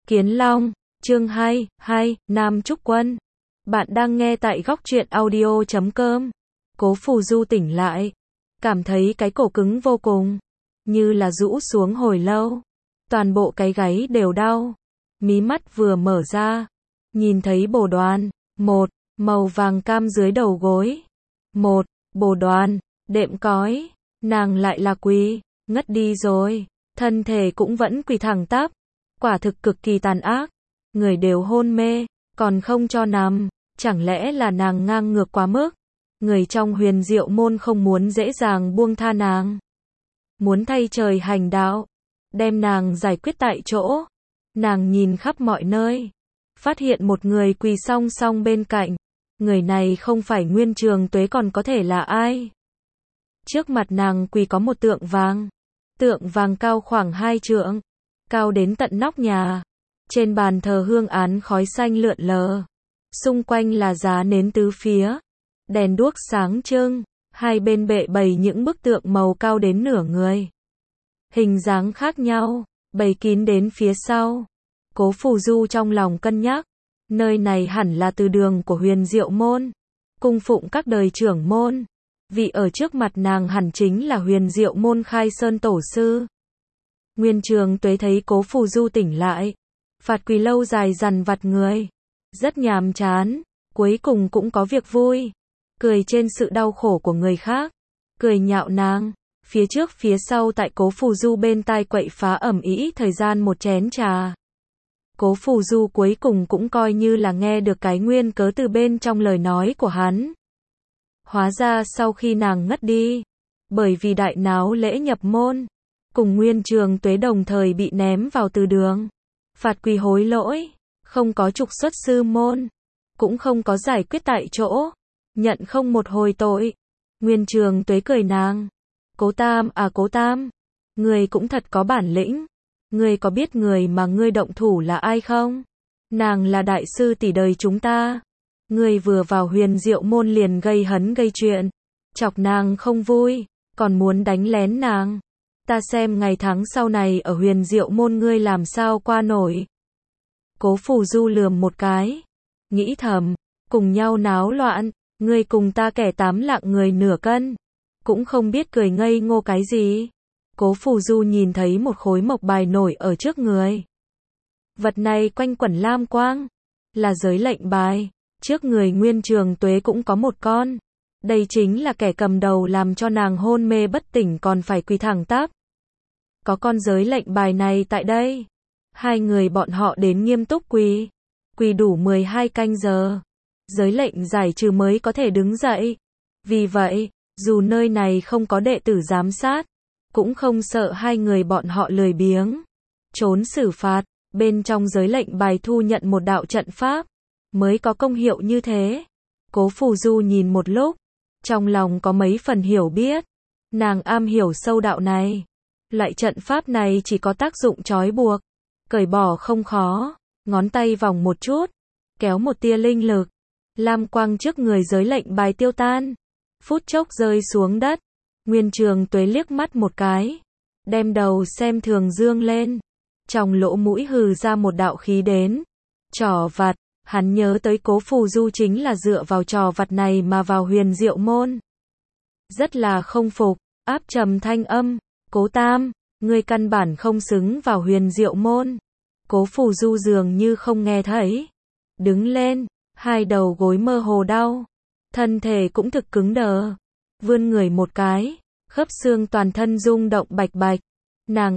Kiến Long, chương 2, Nam Trúc Quân. Bạn đang nghe tại góc truyện audio.com. Cố Phù Du tỉnh lại, cảm thấy cái cổ cứng vô cùng, như là rũ xuống hồi lâu. Toàn bộ cái gáy đều đau. Mí mắt vừa mở ra, nhìn thấy bồ đoàn, một, màu vàng cam dưới đầu gối. Một, bồ đoàn, đệm cói, nàng lại là quỳ, ngất đi rồi. Thân thể cũng vẫn quỳ thẳng tắp. Quả thực cực kỳ tàn ác. Người đều hôn mê, còn không cho nằm. Chẳng lẽ là nàng ngang ngược quá mức? Người trong Huyền Diệu môn không muốn dễ dàng buông tha nàng. Muốn thay trời hành đạo, đem nàng giải quyết tại chỗ. Nàng nhìn khắp mọi nơi, phát hiện một người quỳ song song bên cạnh. Người này không phải Nguyên Trường Tuế còn có thể là ai? Trước mặt nàng quỳ có một tượng vàng. Tượng vàng cao khoảng 2 trượng, cao đến tận nóc nhà. Trên bàn thờ hương án khói xanh lượn lờ. Xung quanh là giá nến tứ phía. Đèn đuốc sáng trưng. Hai bên bệ bày những bức tượng màu cao đến nửa người. Hình dáng khác nhau, bày kín đến phía sau. Cố Phù Du trong lòng cân nhắc. Nơi này hẳn là từ đường của Huyền Diệu môn. Cung phụng các đời trưởng môn. Vị ở trước mặt nàng hẳn chính là Huyền Diệu môn Khai Sơn tổ sư. Nguyên Trường Tuế thấy Cố Phù Du tỉnh lại, phạt quỳ lâu dài dằn vặt người, rất nhàm chán, cuối cùng cũng có việc vui, cười trên sự đau khổ của người khác, cười nhạo nàng, phía trước phía sau tại Cố Phù Du bên tai quậy phá ầm ĩ thời gian một chén trà. Cố Phù Du cuối cùng cũng coi như là nghe được cái nguyên cớ từ bên trong lời nói của hắn. Hóa ra sau khi nàng ngất đi, bởi vì đại náo lễ nhập môn, cùng Nguyên Trường Tuế đồng thời bị ném vào từ đường, phạt quỳ hối lỗi, không có trục xuất sư môn, cũng không có giải quyết tại chỗ, nhận không một hồi tội. Nguyên Trường Tuế cười nàng, Cố Tam à Cố Tam, ngươi cũng thật có bản lĩnh, ngươi có biết người mà ngươi động thủ là ai không? Nàng là đại sư tỷ đời chúng ta. Ngươi vừa vào Huyền Diệu môn liền gây hấn gây chuyện, chọc nàng không vui, còn muốn đánh lén nàng. Ta xem ngày tháng sau này ở Huyền Diệu môn ngươi làm sao qua nổi. Cố Phù Du lườm một cái, nghĩ thầm, cùng nhau náo loạn, ngươi cùng ta kẻ 8 lạng người nửa cân, cũng không biết cười ngây ngô cái gì. Cố Phù Du nhìn thấy một khối mộc bài nổi ở trước người. Vật này quanh quẩn lam quang, là giới lệnh bài. Trước người Nguyên Trường Tuế cũng có một con. Đây chính là kẻ cầm đầu làm cho nàng hôn mê bất tỉnh còn phải quỳ thẳng tắp. Có con giới lệnh bài này tại đây. Hai người bọn họ đến nghiêm túc quỳ. Quỳ đủ 12 canh giờ. Giới lệnh giải trừ mới có thể đứng dậy. Vì vậy, dù nơi này không có đệ tử giám sát, cũng không sợ hai người bọn họ lười biếng trốn xử phạt. Bên trong giới lệnh bài thu nhận một đạo trận pháp, mới có công hiệu như thế. Cố Phù Du nhìn một lúc, trong lòng có mấy phần hiểu biết. Nàng am hiểu sâu đạo này. Loại trận pháp này chỉ có tác dụng trói buộc, cởi bỏ không khó. Ngón tay vòng một chút, kéo một tia linh lực, lam quang trước người giới lệnh bài tiêu tan, phút chốc rơi xuống đất. Nguyên Trường Tuế liếc mắt một cái, đem đầu xem thường dương lên, trong lỗ mũi hừ ra một đạo khí đến. Trò vặt. Hắn nhớ tới Cố Phù Du chính là dựa vào trò vặt này mà vào Huyền Diệu môn. Rất là không phục, áp trầm thanh âm, Cố Tam, ngươi căn bản không xứng vào Huyền Diệu môn. Cố Phù Du dường như không nghe thấy. Đứng lên, hai đầu gối mơ hồ đau. Thân thể cũng thực cứng đờ. Vươn người một cái, khớp xương toàn thân rung động bạch bạch. Nàng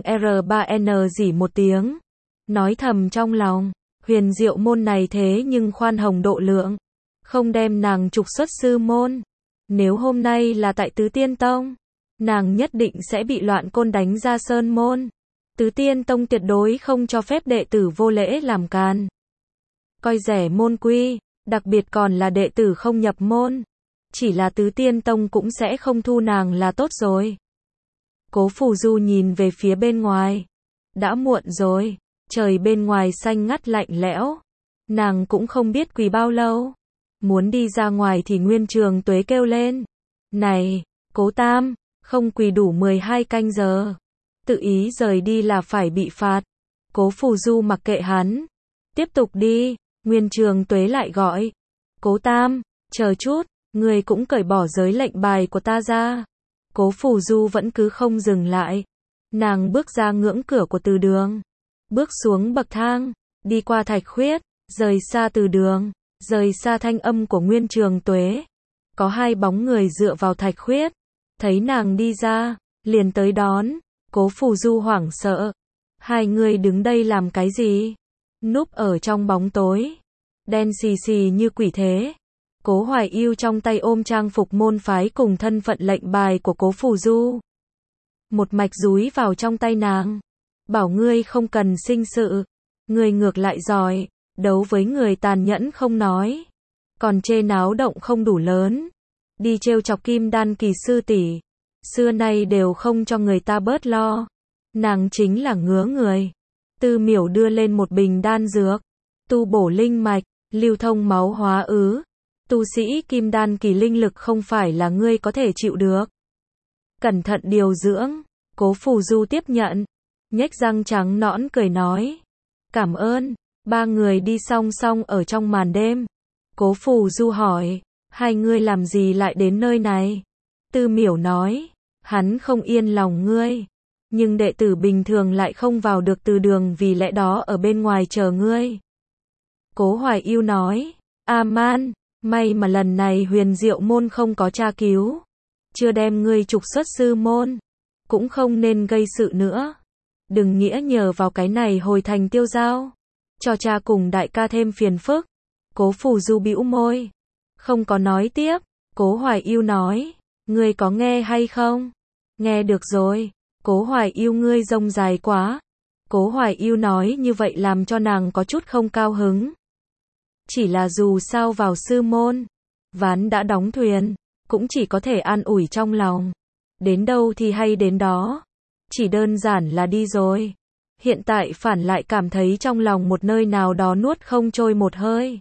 R3N rỉ một tiếng, nói thầm trong lòng. Huyền Diệu môn này thế nhưng khoan hồng độ lượng, không đem nàng trục xuất sư môn. Nếu hôm nay là tại Tứ Tiên Tông, nàng nhất định sẽ bị Loạn Côn đánh ra sơn môn. Tứ Tiên Tông tuyệt đối không cho phép đệ tử vô lễ làm càn, coi rẻ môn quy, đặc biệt còn là đệ tử không nhập môn. Chỉ là Tứ Tiên Tông cũng sẽ không thu nàng là tốt rồi. Cố Phù Du nhìn về phía bên ngoài. Đã muộn rồi. Trời bên ngoài xanh ngắt lạnh lẽo. Nàng cũng không biết quỳ bao lâu. Muốn đi ra ngoài thì Nguyên Trường Tuế kêu lên. Này, Cố Tam, không quỳ đủ 12 canh giờ. Tự ý rời đi là phải bị phạt. Cố Phù Du mặc kệ hắn. Tiếp tục đi, Nguyên Trường Tuế lại gọi. Cố Tam, chờ chút, ngươi cũng cởi bỏ giới lệnh bài của ta ra. Cố Phù Du vẫn cứ không dừng lại. Nàng bước ra ngưỡng cửa của từ đường. Bước xuống bậc thang, đi qua thạch khuyết, rời xa từ đường, rời xa thanh âm của Nguyên Trường Tuế. Có hai bóng người dựa vào thạch khuyết. Thấy nàng đi ra, liền tới đón. Cố Phù Du hoảng sợ. Hai người đứng đây làm cái gì? Núp ở trong bóng tối. Đen xì xì như quỷ thế. Cố Hoài Yêu trong tay ôm trang phục môn phái cùng thân phận lệnh bài của Cố Phù Du. Một mạch dúi vào trong tay nàng. Bảo ngươi không cần sinh sự. Ngươi ngược lại giỏi. Đấu với người tàn nhẫn không nói. Còn chê náo động không đủ lớn. Đi trêu chọc Kim Đan kỳ sư tỷ. Xưa nay đều không cho người ta bớt lo. Nàng chính là ngứa người. Tư Miểu đưa lên một bình đan dược. Tu bổ linh mạch, lưu thông máu hóa ứ. Tu sĩ Kim Đan kỳ linh lực không phải là ngươi có thể chịu được. Cẩn thận điều dưỡng. Cố Phù Du tiếp nhận. Nhếch răng trắng nõn cười nói. Cảm ơn. Ba người đi song song ở trong màn đêm. Cố Phù Du hỏi. Hai ngươi làm gì lại đến nơi này? Tư Miểu nói. Hắn không yên lòng ngươi. Nhưng đệ tử bình thường lại không vào được từ đường vì lẽ đó ở bên ngoài chờ ngươi. Cố Hoài Yêu nói. Man, may mà lần này Huyền Diệu môn không có tra cứu. Chưa đem ngươi trục xuất sư môn. Cũng không nên gây sự nữa. Đừng nghĩa nhờ vào cái này hồi thành tiêu dao. Cho cha cùng đại ca thêm phiền phức. Cố Phù Du bĩu môi. Không có nói tiếp. Cố Hoài Yêu nói. Ngươi có nghe hay không? Nghe được rồi. Cố Hoài Yêu ngươi rông dài quá. Cố Hoài Yêu nói như vậy làm cho nàng có chút không cao hứng. Chỉ là dù sao vào sư môn. Ván đã đóng thuyền. Cũng chỉ có thể an ủi trong lòng. Đến đâu thì hay đến đó. Chỉ đơn giản là đi rồi. Hiện tại phản lại cảm thấy trong lòng một nơi nào đó nuốt không trôi một hơi.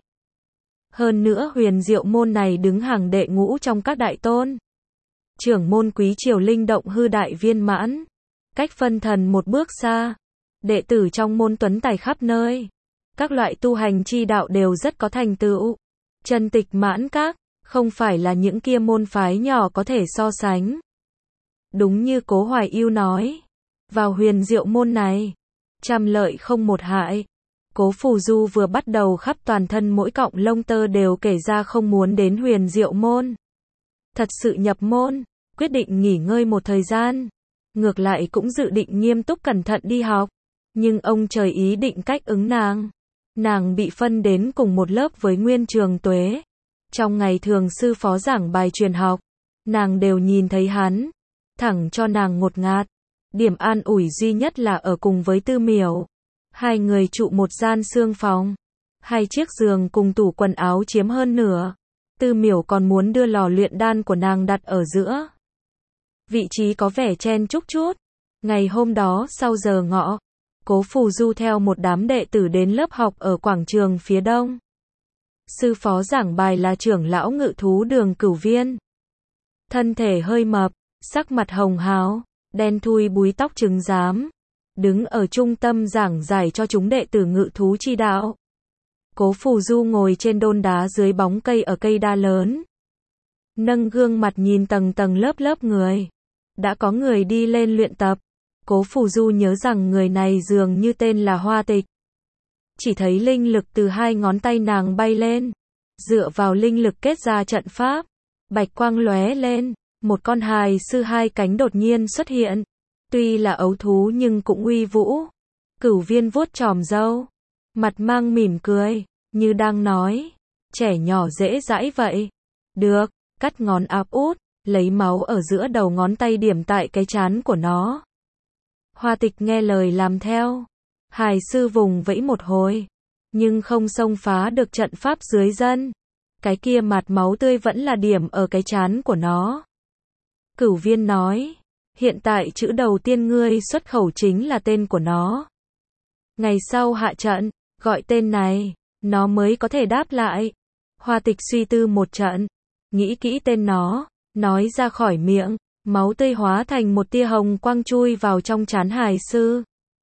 Hơn nữa Huyền Diệu môn này đứng hàng đệ ngũ trong các đại tôn. Trưởng môn Quý Triều linh động hư đại viên mãn. Cách phân thần một bước xa. Đệ tử trong môn tuấn tài khắp nơi. Các loại tu hành chi đạo đều rất có thành tựu. Chân tịch mãn các, không phải là những kia môn phái nhỏ có thể so sánh. Đúng như Cố Hoài Yêu nói. Vào Huyền Diệu môn này. Trăm lợi không một hại. Cố Phù Du vừa bắt đầu khắp toàn thân mỗi cọng lông tơ đều kể ra không muốn đến Huyền Diệu môn. Thật sự nhập môn, quyết định nghỉ ngơi một thời gian. Ngược lại cũng dự định nghiêm túc cẩn thận đi học. Nhưng ông trời ý định cách ứng nàng. Nàng bị phân đến cùng một lớp với Nguyên Trường Tuế. Trong ngày thường sư phó giảng bài truyền học, nàng đều nhìn thấy hắn. Thẳng cho nàng ngột ngạt. Điểm an ủi duy nhất là ở cùng với Tư Miểu. Hai người trụ một gian xương phòng. Hai chiếc giường cùng tủ quần áo chiếm hơn nửa. Tư Miểu còn muốn đưa lò luyện đan của nàng đặt ở giữa. Vị trí có vẻ chen chúc chút. Ngày hôm đó sau giờ ngọ, Cố Phù Du theo một đám đệ tử đến lớp học ở quảng trường phía đông. Sư phó giảng bài là trưởng lão Ngự Thú Đường Cửu Viên. Thân thể hơi mập, sắc mặt hồng hào, đen thui búi tóc trứng rám. Đứng ở trung tâm giảng giải cho chúng đệ tử ngự thú chi đạo. Cố Phù Du ngồi trên đôn đá dưới bóng cây ở cây đa lớn. Nâng gương mặt nhìn tầng tầng lớp lớp người. Đã có người đi lên luyện tập. Cố Phù Du nhớ rằng người này dường như tên là Hoa Tịch. Chỉ thấy linh lực từ hai ngón tay nàng bay lên. Dựa vào linh lực kết ra trận pháp. Bạch quang lóe lên. Một con hài sư hai cánh đột nhiên xuất hiện. Tuy là ấu thú nhưng cũng uy vũ. Cửu Viên vuốt chòm râu. Mặt mang mỉm cười. Như đang nói. Trẻ nhỏ dễ dãi vậy. Được. Cắt ngón áp út. Lấy máu ở giữa đầu ngón tay điểm tại cái trán của nó. Hoa Tịch nghe lời làm theo. Hài sư vùng vẫy một hồi. Nhưng không xông phá được trận pháp dưới dân. Cái kia mạt máu tươi vẫn là điểm ở cái trán của nó. Cửu Viên nói. Hiện tại chữ đầu tiên ngươi xuất khẩu chính là tên của nó. Ngày sau hạ trận, gọi tên này, nó mới có thể đáp lại. Hoa Tịch suy tư một trận. Nghĩ kỹ tên nó, nói ra khỏi miệng. Máu tươi hóa thành một tia hồng quang chui vào trong trán hài sư.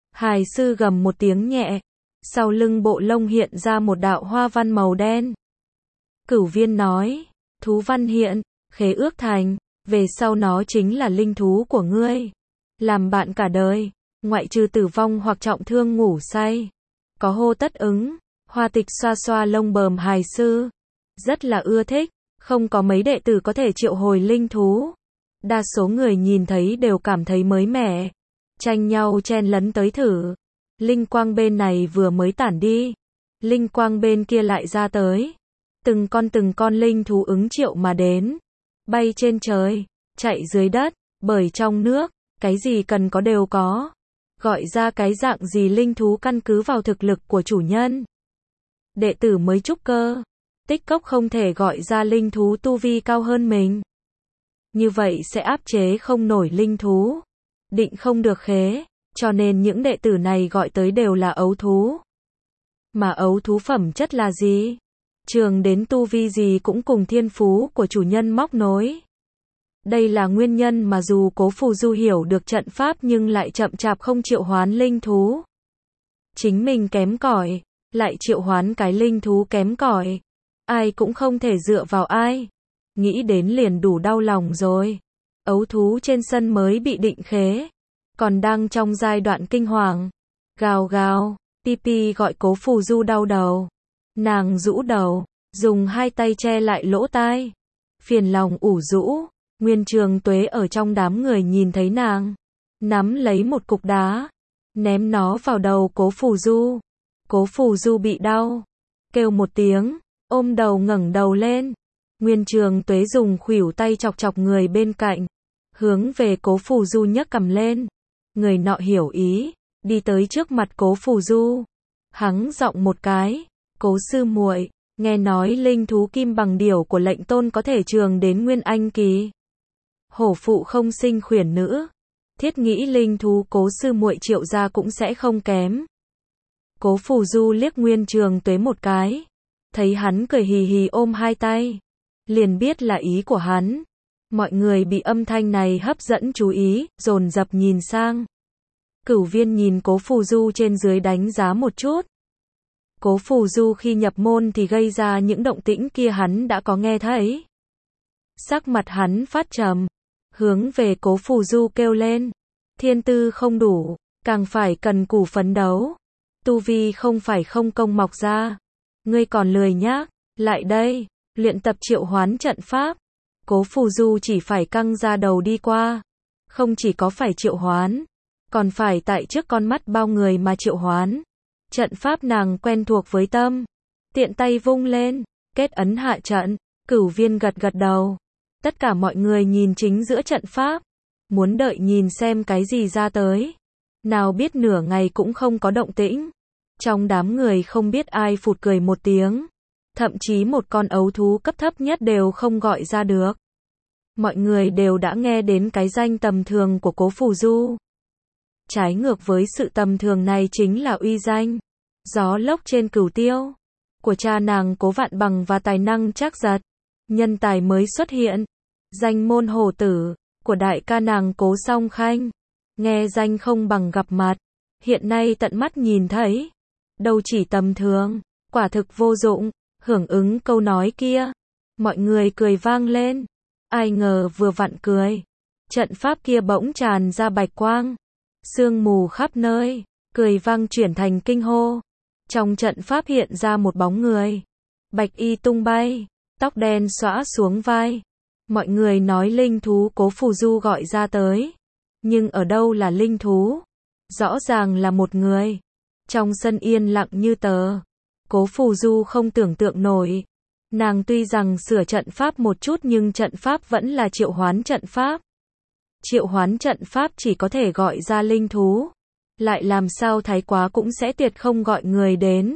Hài sư gầm một tiếng nhẹ. Sau lưng bộ lông hiện ra một đạo hoa văn màu đen. Cửu Viên nói, thú văn hiện, khế ước thành, về sau nó chính là linh thú của ngươi. Làm bạn cả đời, ngoại trừ tử vong hoặc trọng thương ngủ say. Có hô tất ứng, Hoa Tịch xoa xoa lông bờm hài sư. Rất là ưa thích, không có mấy đệ tử có thể triệu hồi linh thú. Đa số người nhìn thấy đều cảm thấy mới mẻ. Tranh nhau chen lấn tới thử. Linh quang bên này vừa mới tản đi. Linh quang bên kia lại ra tới. Từng con linh thú ứng triệu mà đến. Bay trên trời, chạy dưới đất, bởi trong nước, cái gì cần có đều có. Gọi ra cái dạng gì linh thú căn cứ vào thực lực của chủ nhân. Đệ tử mới trúc cơ. Tích cốc không thể gọi ra linh thú tu vi cao hơn mình. Như vậy sẽ áp chế không nổi linh thú. Định không được khế, cho nên những đệ tử này gọi tới đều là ấu thú. Mà ấu thú phẩm chất là gì? Trường đến tu vi gì cũng cùng thiên phú của chủ nhân móc nối. Đây là nguyên nhân mà dù Cố Phù Du hiểu được trận pháp nhưng lại chậm chạp không triệu hoán linh thú. Chính mình kém cỏi, lại triệu hoán cái linh thú kém cỏi. Ai cũng không thể dựa vào ai. Nghĩ đến liền đủ đau lòng rồi. Ấu thú trên sân mới bị định khế. Còn đang trong giai đoạn kinh hoàng. Gào gào, Pipi gọi Cố Phù Du đau đầu. Nàng rũ đầu, dùng hai tay che lại lỗ tai. Phiền lòng ủ rũ. Nguyên Trường Tuế ở trong đám người nhìn thấy nàng. Nắm lấy một cục đá. Ném nó vào đầu Cố Phù Du. Cố Phù Du bị đau. Kêu một tiếng. Ôm đầu ngẩng đầu lên. Nguyên Trường Tuế dùng khuỷu tay chọc chọc người bên cạnh. Hướng về Cố Phù Du nhấc cầm lên. Người nọ hiểu ý. Đi tới trước mặt Cố Phù Du. Hắng giọng một cái. Cố sư muội, nghe nói linh thú kim bằng điểu của lệnh tôn có thể trường đến Nguyên Anh kỳ. Hổ phụ không sinh khuyển nữ. Thiết nghĩ linh thú Cố sư muội triệu ra cũng sẽ không kém. Cố Phù Du liếc Nguyên Trường Tuế một cái. Thấy hắn cười hì hì ôm hai tay. Liền biết là ý của hắn. Mọi người bị âm thanh này hấp dẫn chú ý, dồn dập nhìn sang. Cửu Viên nhìn Cố Phù Du trên dưới đánh giá một chút. Cố Phù Du khi nhập môn thì gây ra những động tĩnh kia hắn đã có nghe thấy. Sắc mặt hắn phát trầm. Hướng về Cố Phù Du kêu lên. Thiên tư không đủ, càng phải cần cù phấn đấu. Tu vi không phải không công mọc ra. Ngươi còn lười nhác, lại đây, luyện tập triệu hoán trận pháp. Cố Phù Du chỉ phải căng ra đầu đi qua. Không chỉ có phải triệu hoán, còn phải tại trước con mắt bao người mà triệu hoán. Trận pháp nàng quen thuộc với tâm. Tiện tay vung lên, kết ấn hạ trận. Cửu Viên gật gật đầu. Tất cả mọi người nhìn chính giữa trận pháp. Muốn đợi nhìn xem cái gì ra tới. Nào biết nửa ngày cũng không có động tĩnh. Trong đám người không biết ai phụt cười một tiếng. Thậm chí một con ấu thú cấp thấp nhất đều không gọi ra được. Mọi người đều đã nghe đến cái danh tầm thường của Cố Phù Du. Trái ngược với sự tầm thường này chính là uy danh. Gió lốc trên Cửu Tiêu. Của cha nàng Cố Vạn Bằng và tài năng Trác Giật. Nhân tài mới xuất hiện. Danh môn hổ tử. Của đại ca nàng Cố Song Khanh. Nghe danh không bằng gặp mặt. Hiện nay tận mắt nhìn thấy. Đâu chỉ tầm thường. Quả thực vô dụng. Hưởng ứng câu nói kia. Mọi người cười vang lên. Ai ngờ vừa vặn cười. Trận pháp kia bỗng tràn ra bạch quang. Sương mù khắp nơi. Cười vang chuyển thành kinh hô. Trong trận pháp hiện ra một bóng người. Bạch y tung bay. Tóc đen xõa xuống vai. Mọi người nói linh thú Cố Phù Du gọi ra tới. Nhưng ở đâu là linh thú? Rõ ràng là một người. Trong sân yên lặng như tờ. Cố Phù Du không tưởng tượng nổi. Nàng tuy rằng sửa trận pháp một chút nhưng trận pháp vẫn là triệu hoán trận pháp. Triệu hoán trận pháp chỉ có thể gọi ra linh thú. Lại làm sao thái quá cũng sẽ tuyệt không gọi người đến.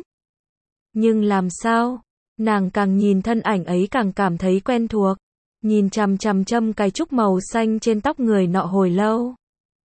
Nhưng làm sao? Nàng càng nhìn thân ảnh ấy càng cảm thấy quen thuộc. Nhìn chằm chằm châm cái trúc màu xanh trên tóc người nọ hồi lâu.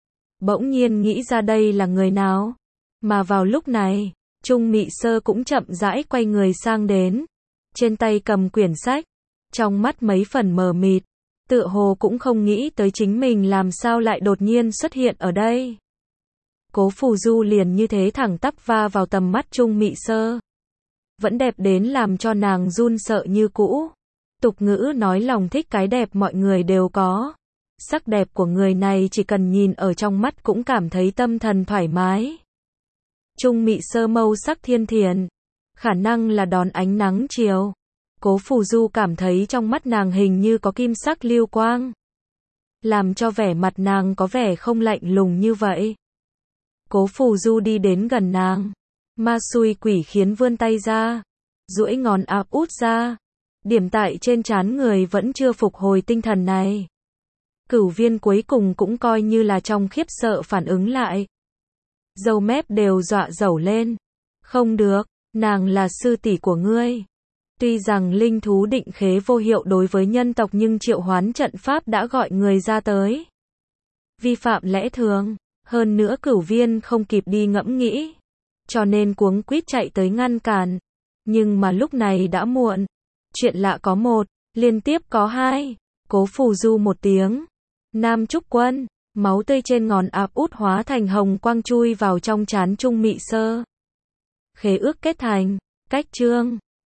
Bỗng nhiên nghĩ ra đây là người nào. Mà vào lúc này, Trung Mị Sơ cũng chậm rãi quay người sang đến. Trên tay cầm quyển sách. Trong mắt mấy phần mờ mịt. Tựa hồ cũng không nghĩ tới chính mình làm sao lại đột nhiên xuất hiện ở đây. Cố Phù Du liền như thế thẳng tắp va vào tầm mắt Trung Mị Sơ. Vẫn đẹp đến làm cho nàng run sợ như cũ. Tục ngữ nói lòng thích cái đẹp mọi người đều có. Sắc đẹp của người này chỉ cần nhìn ở trong mắt cũng cảm thấy tâm thần thoải mái. Trung Mị Sơ mâu sắc thiên thiền, khả năng là đón ánh nắng chiều. Cố Phù Du cảm thấy trong mắt nàng hình như có kim sắc lưu quang, làm cho vẻ mặt nàng có vẻ không lạnh lùng như vậy. Cố Phù Du đi đến gần nàng, ma xui quỷ khiến vươn tay ra, duỗi ngón áp út ra, điểm tại trên trán người vẫn chưa phục hồi tinh thần này. Cửu Viên cuối cùng cũng coi như là trong khiếp sợ phản ứng lại. Râu mép đều dọa rẩu lên. Không được, nàng là sư tỷ của ngươi. Tuy rằng linh thú định khế vô hiệu đối với nhân tộc nhưng triệu hoán trận pháp đã gọi người ra tới. Vi phạm lẽ thường, hơn nữa Cửu Viên không kịp đi ngẫm nghĩ, cho nên cuống quýt chạy tới ngăn cản. Nhưng mà lúc này đã muộn. Chuyện lạ có một, liên tiếp có hai. Cố Phù Du một tiếng. Nam Trúc Quân, máu tươi trên ngón áp út hóa thành hồng quang chui vào trong trán Trung Mị Sơ. Khế ước kết thành, cách chương